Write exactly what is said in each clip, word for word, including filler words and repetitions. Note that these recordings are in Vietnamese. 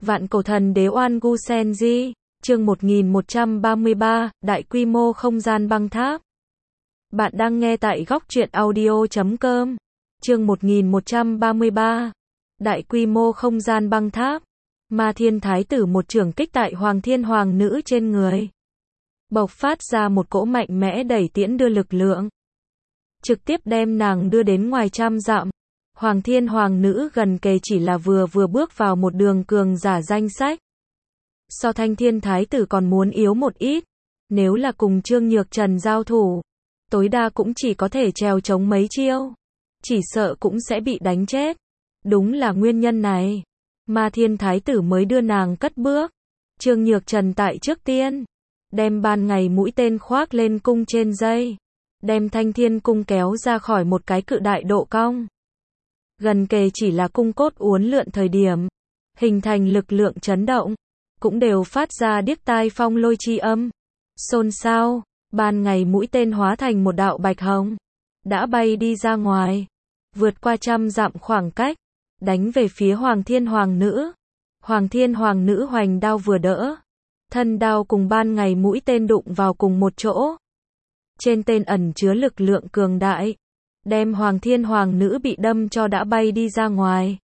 Vạn cổ thần đế Oan Gu Senji, chương một nghìn một trăm ba mươi ba, đại quy mô không gian băng tháp. Bạn đang nghe tại góc truyện audio chấm com. Chương một nghìn một trăm ba mươi ba, đại quy mô không gian băng tháp. Ma Thiên Thái tử một chưởng kích tại Hoàng Thiên Hoàng nữ trên người, bộc phát ra một cỗ mạnh mẽ đẩy tiễn đưa lực lượng, trực tiếp đem nàng đưa đến ngoài trăm dặm. Hoàng Thiên Hoàng nữ gần kề chỉ là vừa vừa bước vào một đường cường giả danh sách. So Thanh Thiên Thái tử còn muốn yếu một ít. Nếu là cùng Trương Nhược Trần giao thủ, tối đa cũng chỉ có thể trèo chống mấy chiêu, chỉ sợ cũng sẽ bị đánh chết. Đúng là nguyên nhân này, Ma Thiên Thái tử mới đưa nàng cất bước. Trương Nhược Trần tại trước tiên, đem ban ngày mũi tên khoác lên cung trên dây, đem Thanh Thiên cung kéo ra khỏi một cái cự đại độ cong. Gần kề chỉ là cung cốt uốn lượn thời điểm, hình thành lực lượng chấn động, cũng đều phát ra điếc tai phong lôi chi âm. Xôn xao, ban ngày mũi tên hóa thành một đạo bạch hồng, đã bay đi ra ngoài, vượt qua trăm dặm khoảng cách, đánh về phía Hoàng Thiên Hoàng nữ. Hoàng Thiên Hoàng nữ hoành đao vừa đỡ, thân đao cùng ban ngày mũi tên đụng vào cùng một chỗ. Trên tên ẩn chứa lực lượng cường đại, đem Hoàng Thiên Hoàng nữ bị đâm cho đã bay đi ra ngoài.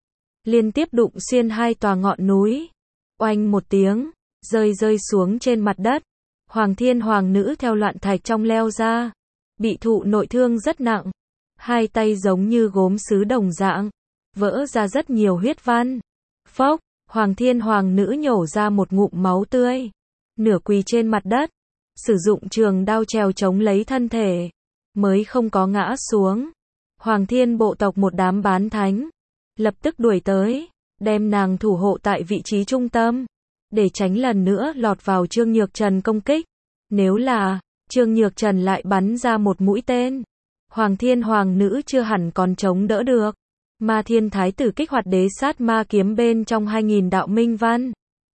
Liên tiếp đụng xuyên hai tòa ngọn núi, oanh một tiếng, rơi rơi xuống trên mặt đất. Hoàng Thiên Hoàng nữ theo loạn thạch trong leo ra, bị thụ nội thương rất nặng, hai tay giống như gốm sứ đồng dạng, vỡ ra rất nhiều huyết văn. Phốc, Hoàng Thiên Hoàng nữ nhổ ra một ngụm máu tươi, nửa quỳ trên mặt đất, sử dụng trường đao trèo chống lấy thân thể, mới không có ngã xuống. Hoàng Thiên bộ tộc một đám bán thánh, lập tức đuổi tới, đem nàng thủ hộ tại vị trí trung tâm, để tránh lần nữa lọt vào Trương Nhược Trần công kích. Nếu là Trương Nhược Trần lại bắn ra một mũi tên, Hoàng Thiên Hoàng nữ chưa hẳn còn chống đỡ được. Ma Thiên Thái tử kích hoạt đế sát ma kiếm bên trong hai nghìn đạo minh văn,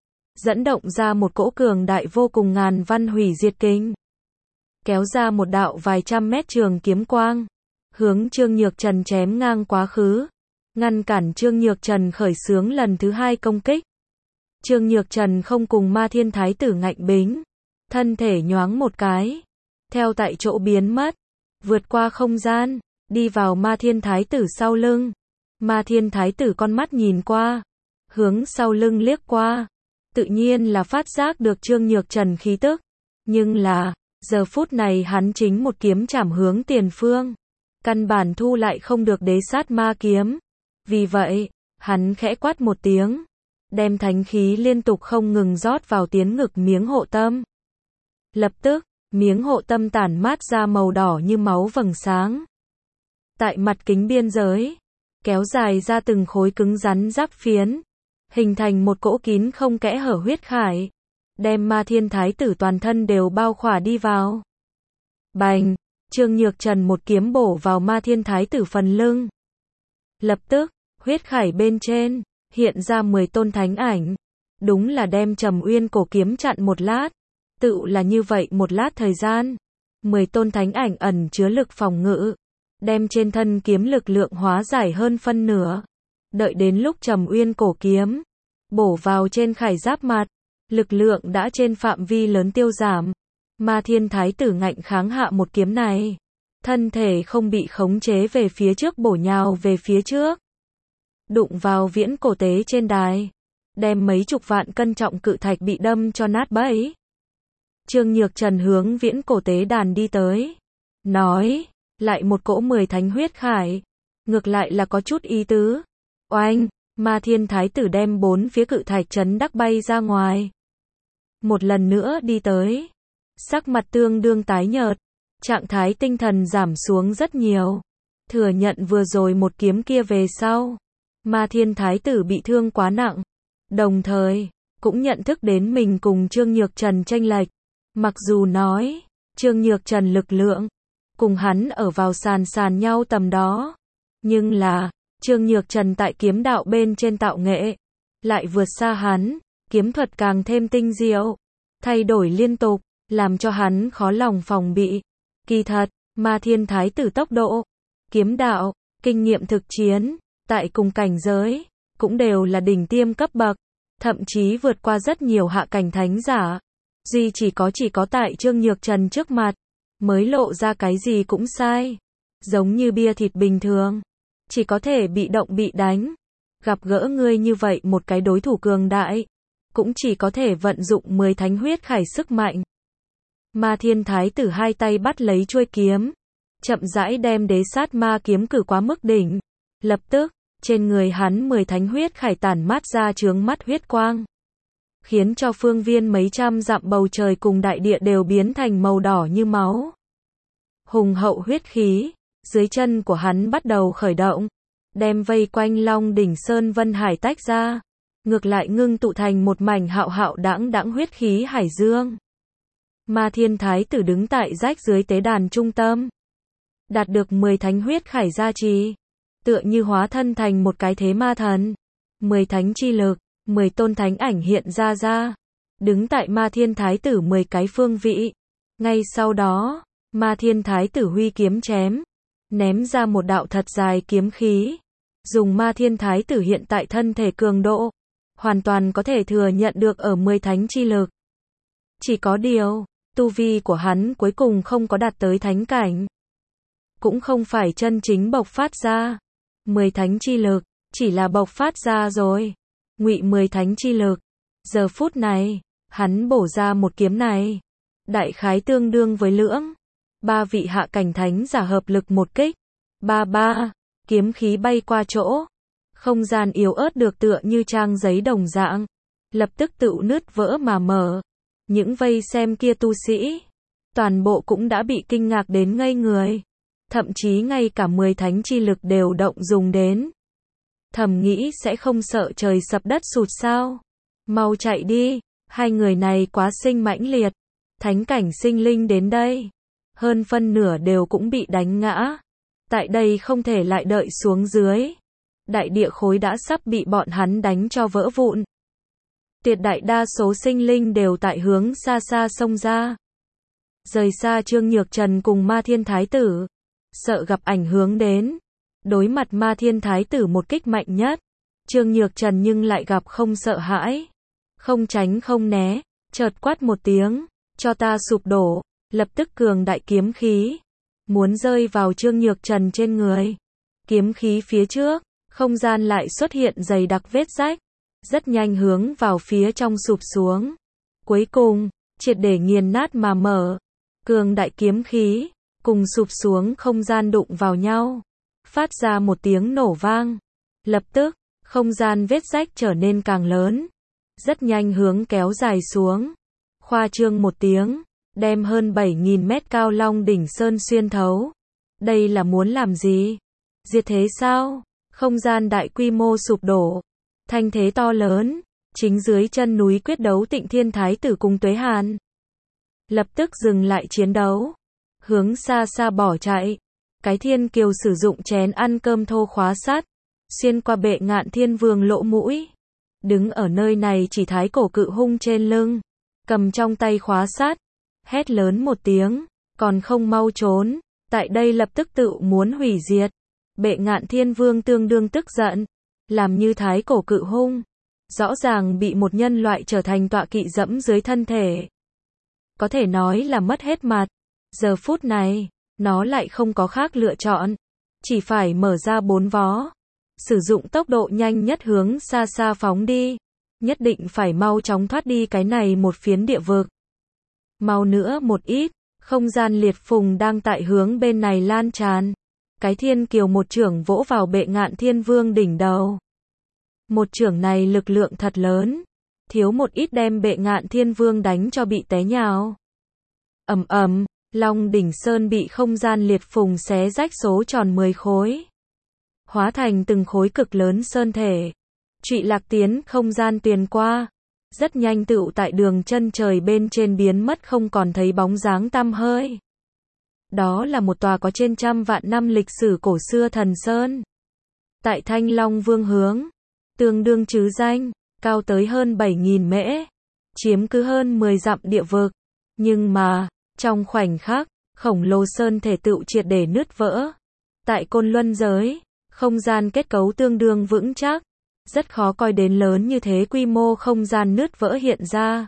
dẫn động ra một cỗ cường đại vô cùng ngàn văn hủy diệt kinh, kéo ra một đạo vài trăm mét trường kiếm quang, hướng Trương Nhược Trần chém ngang quá khứ, ngăn cản Trương Nhược Trần khởi xướng lần thứ hai công kích. Trương Nhược Trần không cùng Ma Thiên Thái tử ngạnh bính, thân thể nhoáng một cái, theo tại chỗ biến mất, vượt qua không gian, đi vào Ma Thiên Thái tử sau lưng. Ma Thiên Thái tử con mắt nhìn qua, hướng sau lưng liếc qua, tự nhiên là phát giác được Trương Nhược Trần khí tức, nhưng là, giờ phút này hắn chính một kiếm chảm hướng tiền phương, căn bản thu lại không được đế sát ma kiếm. Vì vậy, hắn khẽ quát một tiếng, đem thánh khí liên tục không ngừng rót vào tiến ngực miếng hộ tâm. Lập tức, miếng hộ tâm tản mát ra màu đỏ như máu vầng sáng. Tại mặt kính biên giới, kéo dài ra từng khối cứng rắn giáp phiến, hình thành một cỗ kín không kẽ hở huyết khải, đem Ma Thiên Thái tử toàn thân đều bao khỏa đi vào. Bành, Trương Nhược Trần một kiếm bổ vào Ma Thiên Thái tử phần lưng. Lập tức, huyết khải bên trên, hiện ra mười tôn thánh ảnh. Đúng là đem Trầm Uyên cổ kiếm chặn một lát. Tự là như vậy một lát thời gian, mười tôn thánh ảnh ẩn chứa lực phòng ngự, đem trên thân kiếm lực lượng hóa giải hơn phân nửa. Đợi đến lúc Trầm Uyên cổ kiếm bổ vào trên khải giáp mặt, lực lượng đã trên phạm vi lớn tiêu giảm. Ma Thiên Thái tử ngạnh kháng hạ một kiếm này, thân thể không bị khống chế về phía trước bổ nhào về phía trước, đụng vào viễn cổ tế trên đài, đem mấy chục vạn cân trọng cự thạch bị đâm cho nát bấy. Trương Nhược Trần hướng viễn cổ tế đàn đi tới, nói, lại một cỗ mười thánh huyết khải, ngược lại là có chút ý tứ. Oanh, Ma Thiên Thái tử đem bốn phía cự thạch chấn đắc bay ra ngoài. Một lần nữa đi tới, sắc mặt tương đương tái nhợt, trạng thái tinh thần giảm xuống rất nhiều. Thừa nhận vừa rồi một kiếm kia về sau, Ma Thiên Thái tử bị thương quá nặng, đồng thời cũng nhận thức đến mình cùng Trương Nhược Trần chênh lệch. Mặc dù nói, Trương Nhược Trần lực lượng cùng hắn ở vào sàn sàn nhau tầm đó, nhưng là, Trương Nhược Trần tại kiếm đạo bên trên tạo nghệ lại vượt xa hắn, kiếm thuật càng thêm tinh diệu, thay đổi liên tục, làm cho hắn khó lòng phòng bị. Kỳ thật, Ma Thiên Thái tử tốc độ, kiếm đạo, kinh nghiệm thực chiến, tại cùng cảnh giới, cũng đều là đỉnh tiêm cấp bậc. thậm chí vượt qua rất nhiều hạ cảnh thánh giả. Duy chỉ có chỉ có tại Trương Nhược Trần trước mặt, mới lộ ra cái gì cũng sai. Giống như bia thịt bình thường, chỉ có thể bị động bị đánh. Gặp gỡ ngươi như vậy một cái đối thủ cường đại, cũng chỉ có thể vận dụng mười thánh huyết khải sức mạnh. Ma Thiên Thái Tử hai tay bắt lấy chuôi kiếm, chậm rãi đem đế sát ma kiếm cử quá mức đỉnh. Lập tức, trên người hắn mười thánh huyết khải tản mát ra chướng mắt huyết quang, khiến cho phương viên mấy trăm dặm bầu trời cùng đại địa đều biến thành màu đỏ như máu. Hùng hậu huyết khí, dưới chân của hắn bắt đầu khởi động, đem vây quanh Long đỉnh Sơn Vân Hải tách ra, ngược lại ngưng tụ thành một mảnh hạo hạo đãng đãng huyết khí hải dương. Ma Thiên Thái Tử đứng tại rách dưới tế đàn trung tâm, đạt được mười thánh huyết khải gia trì, tựa như hóa thân thành một cái thế ma thần. Mười thánh chi lực, mười tôn thánh ảnh hiện ra ra, đứng tại Ma Thiên Thái Tử mười cái phương vị. Ngay sau đó, Ma Thiên Thái Tử huy kiếm chém, ném ra một đạo thật dài kiếm khí. Dùng Ma Thiên Thái Tử hiện tại thân thể cường độ, hoàn toàn có thể thừa nhận được ở mười thánh chi lực. Chỉ có điều, tu vi của hắn cuối cùng không có đạt tới thánh cảnh, cũng không phải chân chính bộc phát ra. Mười thánh chi lực, chỉ là bộc phát ra rồi. Ngụy mười thánh chi lực. Giờ phút này, hắn bổ ra một kiếm này, đại khái tương đương với lưỡng ba vị hạ cảnh thánh giả hợp lực một kích. Ba ba, kiếm khí bay qua chỗ, không gian yếu ớt được tựa như trang giấy đồng dạng, lập tức tự nứt vỡ mà mở. Những vây xem kia tu sĩ, toàn bộ cũng đã bị kinh ngạc đến ngây người, thậm chí ngay cả mười thánh chi lực đều động dùng đến. Thầm nghĩ sẽ không sợ trời sập đất sụt sao? Mau chạy đi, hai người này quá sinh mãnh liệt. Thánh cảnh sinh linh đến đây, hơn phân nửa đều cũng bị đánh ngã. Tại đây không thể lại đợi xuống dưới. Đại địa khối đã sắp bị bọn hắn đánh cho vỡ vụn. Tuyệt đại đa số sinh linh đều tại hướng xa xa xông ra. Rời xa Trương Nhược Trần cùng Ma Thiên Thái Tử, sợ gặp ảnh hưởng đến. Đối mặt Ma Thiên Thái Tử một kích mạnh nhất, Trương Nhược Trần nhưng lại gặp không sợ hãi, không tránh không né, chợt quát một tiếng, cho ta sụp đổ, lập tức cường đại kiếm khí, muốn rơi vào Trương Nhược Trần trên người. Kiếm khí phía trước, không gian lại xuất hiện dày đặc vết rách, rất nhanh hướng vào phía trong sụp xuống. Cuối cùng, triệt để nghiền nát mà mở. Cường đại kiếm khí, cùng sụp xuống không gian đụng vào nhau, phát ra một tiếng nổ vang. Lập tức, không gian vết rách trở nên càng lớn, rất nhanh hướng kéo dài xuống. Khoa trương một tiếng, đem hơn bảy nghìn mét cao Long đỉnh Sơn xuyên thấu. Đây là muốn làm gì? Diệt thế sao? Không gian đại quy mô sụp đổ, thanh thế to lớn, chính dưới chân núi quyết đấu Tịnh Thiên Thái Tử cùng Tuế Hàn. Lập tức dừng lại chiến đấu, hướng xa xa bỏ chạy. Cái Thiên Kiều sử dụng chén ăn cơm thô khóa sắt, xuyên qua Bệ Ngạn Thiên Vương lỗ mũi. Đứng ở nơi này chỉ Thái Cổ Cự Hung trên lưng, cầm trong tay khóa sắt, hét lớn một tiếng, còn không mau trốn, tại đây lập tức tự muốn hủy diệt. Bệ Ngạn Thiên Vương tương đương tức giận, làm như Thái Cổ Cự Hung, rõ ràng bị một nhân loại trở thành tọa kỵ dẫm dưới thân thể. Có thể nói là mất hết mặt. Giờ phút này, nó lại không có khác lựa chọn, chỉ phải mở ra bốn vó, sử dụng tốc độ nhanh nhất hướng xa xa phóng đi, nhất định phải mau chóng thoát đi cái này một phiến địa vực. Mau nữa một ít, không gian liệt phùng đang tại hướng bên này lan tràn. Cái Thiên Kiều một chưởng vỗ vào Bệ Ngạn Thiên Vương đỉnh đầu. Một chưởng này lực lượng thật lớn, thiếu một ít đem Bệ Ngạn Thiên Vương đánh cho bị té nhào. Ầm ầm, Long đỉnh Sơn bị không gian liệt phùng xé rách số tròn mười khối, hóa thành từng khối cực lớn sơn thể, trụy lạc tiến không gian tuyền qua, rất nhanh tựu tại đường chân trời bên trên biến mất không còn thấy bóng dáng tăm hơi. Đó là một tòa có trên trăm vạn năm lịch sử cổ xưa thần sơn. Tại Thanh Long Vương hướng, tương đương chứ danh, cao tới hơn bảy nghìn mễ, chiếm cứ hơn mười dặm địa vực. Nhưng mà, trong khoảnh khắc, khổng lồ sơn thể tựu triệt để nứt vỡ. Tại Côn Luân giới, không gian kết cấu tương đương vững chắc, rất khó coi đến lớn như thế quy mô không gian nứt vỡ hiện ra.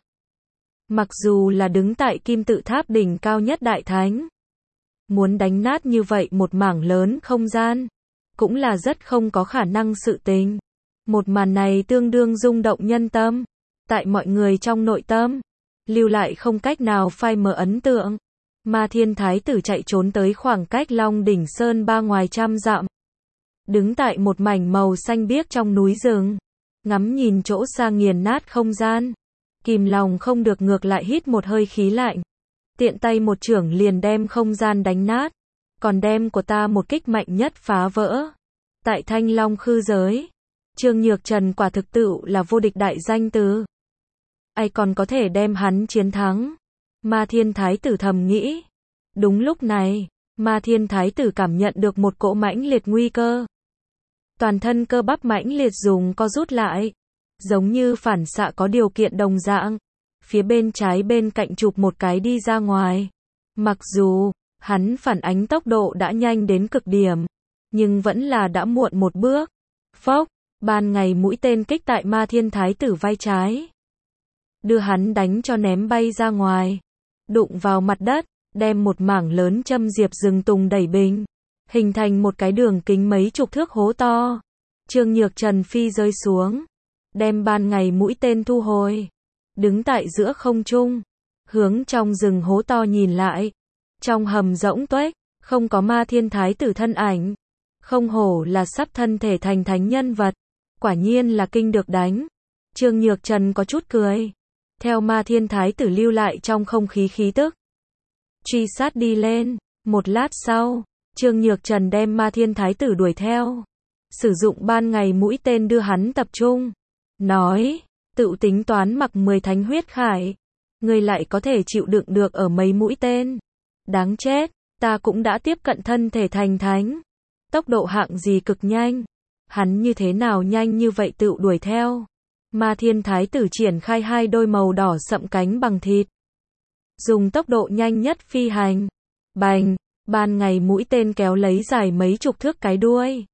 Mặc dù là đứng tại kim tự tháp đỉnh cao nhất Đại Thánh, muốn đánh nát như vậy một mảng lớn không gian, cũng là rất không có khả năng sự tình. Một màn này tương đương rung động nhân tâm, tại mọi người trong nội tâm, lưu lại không cách nào phai mờ ấn tượng. Ma Thiên Thái tử chạy trốn tới khoảng cách Long Đỉnh Sơn ba ngoài trăm dặm. Đứng tại một mảnh màu xanh biếc trong núi rừng, ngắm nhìn chỗ xa nghiền nát không gian, kìm lòng không được ngược lại hít một hơi khí lạnh. Tiện tay một chưởng liền đem không gian đánh nát, còn đem của ta một kích mạnh nhất phá vỡ. Tại Thanh Long khư giới, Trương Nhược Trần quả thực tự là vô địch đại danh từ. Ai còn có thể đem hắn chiến thắng? Ma Thiên Thái tử thầm nghĩ. Đúng lúc này, Ma Thiên Thái tử cảm nhận được một cỗ mãnh liệt nguy cơ. Toàn thân cơ bắp mãnh liệt dùng co rút lại, giống như phản xạ có điều kiện đồng dạng. Phía bên trái bên cạnh chụp một cái đi ra ngoài. Mặc dù, hắn phản ánh tốc độ đã nhanh đến cực điểm, nhưng vẫn là đã muộn một bước. Phốc, ban ngày mũi tên kích tại Ma Thiên Thái tử vai trái, đưa hắn đánh cho ném bay ra ngoài, đụng vào mặt đất, đem một mảng lớn châm diệp rừng tùng đẩy bình, hình thành một cái đường kính mấy chục thước hố to. Trương Nhược Trần phi rơi xuống, đem ban ngày mũi tên thu hồi, đứng tại giữa không trung, hướng trong rừng hố to nhìn lại. Trong hầm rỗng tuếch, không có Ma Thiên Thái tử thân ảnh. Không hổ là sắp thân thể thành thánh nhân vật, quả nhiên là kinh được đánh. Trương Nhược Trần có chút cười, theo Ma Thiên Thái tử lưu lại trong không khí khí tức, truy sát đi lên. Một lát sau, Trương Nhược Trần đem Ma Thiên Thái tử đuổi theo, sử dụng ban ngày mũi tên đưa hắn tập trung, nói, tự tính toán mặc mười thánh huyết khải, ngươi lại có thể chịu đựng được ở mấy mũi tên. Đáng chết, ta cũng đã tiếp cận thân thể thành thánh. Tốc độ hạng gì cực nhanh, hắn như thế nào nhanh như vậy tự đuổi theo. Ma Thiên Thái tử triển khai hai đôi màu đỏ sậm cánh bằng thịt, dùng tốc độ nhanh nhất phi hành. Bành, ban ngày mũi tên kéo lấy dài mấy chục thước cái đuôi,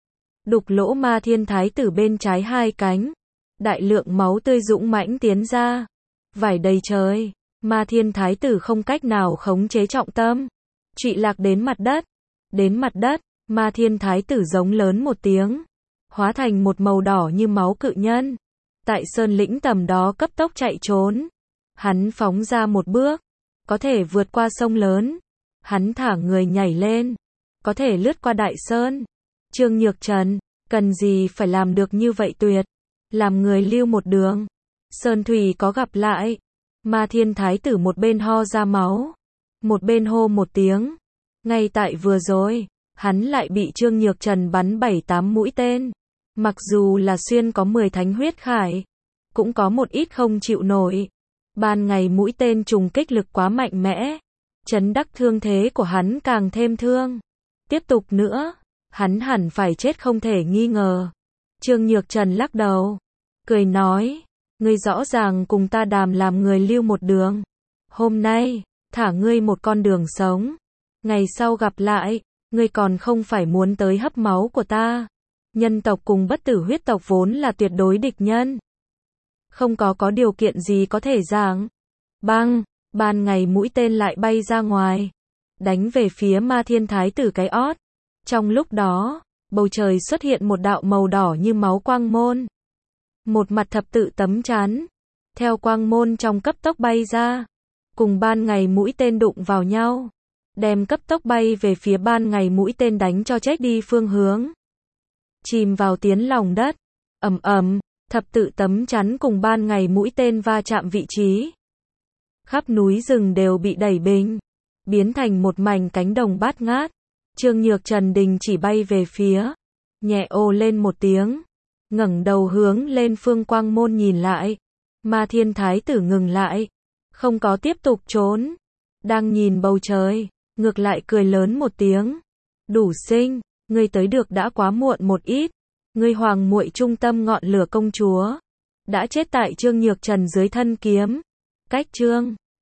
đục lỗ Ma Thiên Thái tử bên trái hai cánh, đại lượng máu tươi dũng mãnh tiến ra, vải đầy trời. Ma Thiên Thái tử không cách nào khống chế trọng tâm, trụy lạc đến mặt đất. Đến mặt đất, Ma Thiên Thái tử giống lớn một tiếng, hóa thành một màu đỏ như máu cự nhân. Tại sơn lĩnh tầm đó cấp tốc chạy trốn. Hắn phóng ra một bước, có thể vượt qua sông lớn. Hắn thả người nhảy lên, có thể lướt qua đại sơn. Trương Nhược Trần, cần gì phải làm được như vậy tuyệt, làm người lưu một đường. Sơn thủy có gặp lại. Ma Thiên Thái tử một bên ho ra máu, một bên hô một tiếng. Ngay tại vừa rồi, hắn lại bị Trương Nhược Trần bắn bảy tám mũi tên. Mặc dù là xuyên có mười thánh huyết khải, cũng có một ít không chịu nổi. Ban ngày mũi tên trùng kích lực quá mạnh mẽ, chấn đắc thương thế của hắn càng thêm thương. Tiếp tục nữa, hắn hẳn phải chết không thể nghi ngờ. Trương Nhược Trần lắc đầu, cười nói, ngươi rõ ràng cùng ta đàm làm người lưu một đường. Hôm nay, thả ngươi một con đường sống. Ngày sau gặp lại, ngươi còn không phải muốn tới hấp máu của ta. Nhân tộc cùng bất tử huyết tộc vốn là tuyệt đối địch nhân. Không có có điều kiện gì có thể giảng. Băng, ban ngày mũi tên lại bay ra ngoài, đánh về phía Ma Thiên Thái tử cái ót. Trong lúc đó, bầu trời xuất hiện một đạo màu đỏ như máu quang môn. Một mặt thập tự tấm chắn, theo quang môn trong cấp tốc bay ra, cùng ban ngày mũi tên đụng vào nhau, đem cấp tốc bay về phía ban ngày mũi tên đánh cho chết đi phương hướng. Chìm vào tiến lòng đất, ầm ầm, thập tự tấm chắn cùng ban ngày mũi tên va chạm vị trí. Khắp núi rừng đều bị đẩy bình, biến thành một mảnh cánh đồng bát ngát. Trương Nhược Trần đình chỉ bay về phía, nhẹ ồ lên một tiếng, ngẩng đầu hướng lên phương quang môn nhìn lại. Ma Thiên Thái tử ngừng lại, không có tiếp tục trốn, đang nhìn bầu trời, ngược lại cười lớn một tiếng. Đủ sinh, ngươi tới được đã quá muộn một ít. Ngươi hoàng muội trung tâm ngọn lửa công chúa đã chết tại Trương Nhược Trần dưới thân kiếm. Cách Trương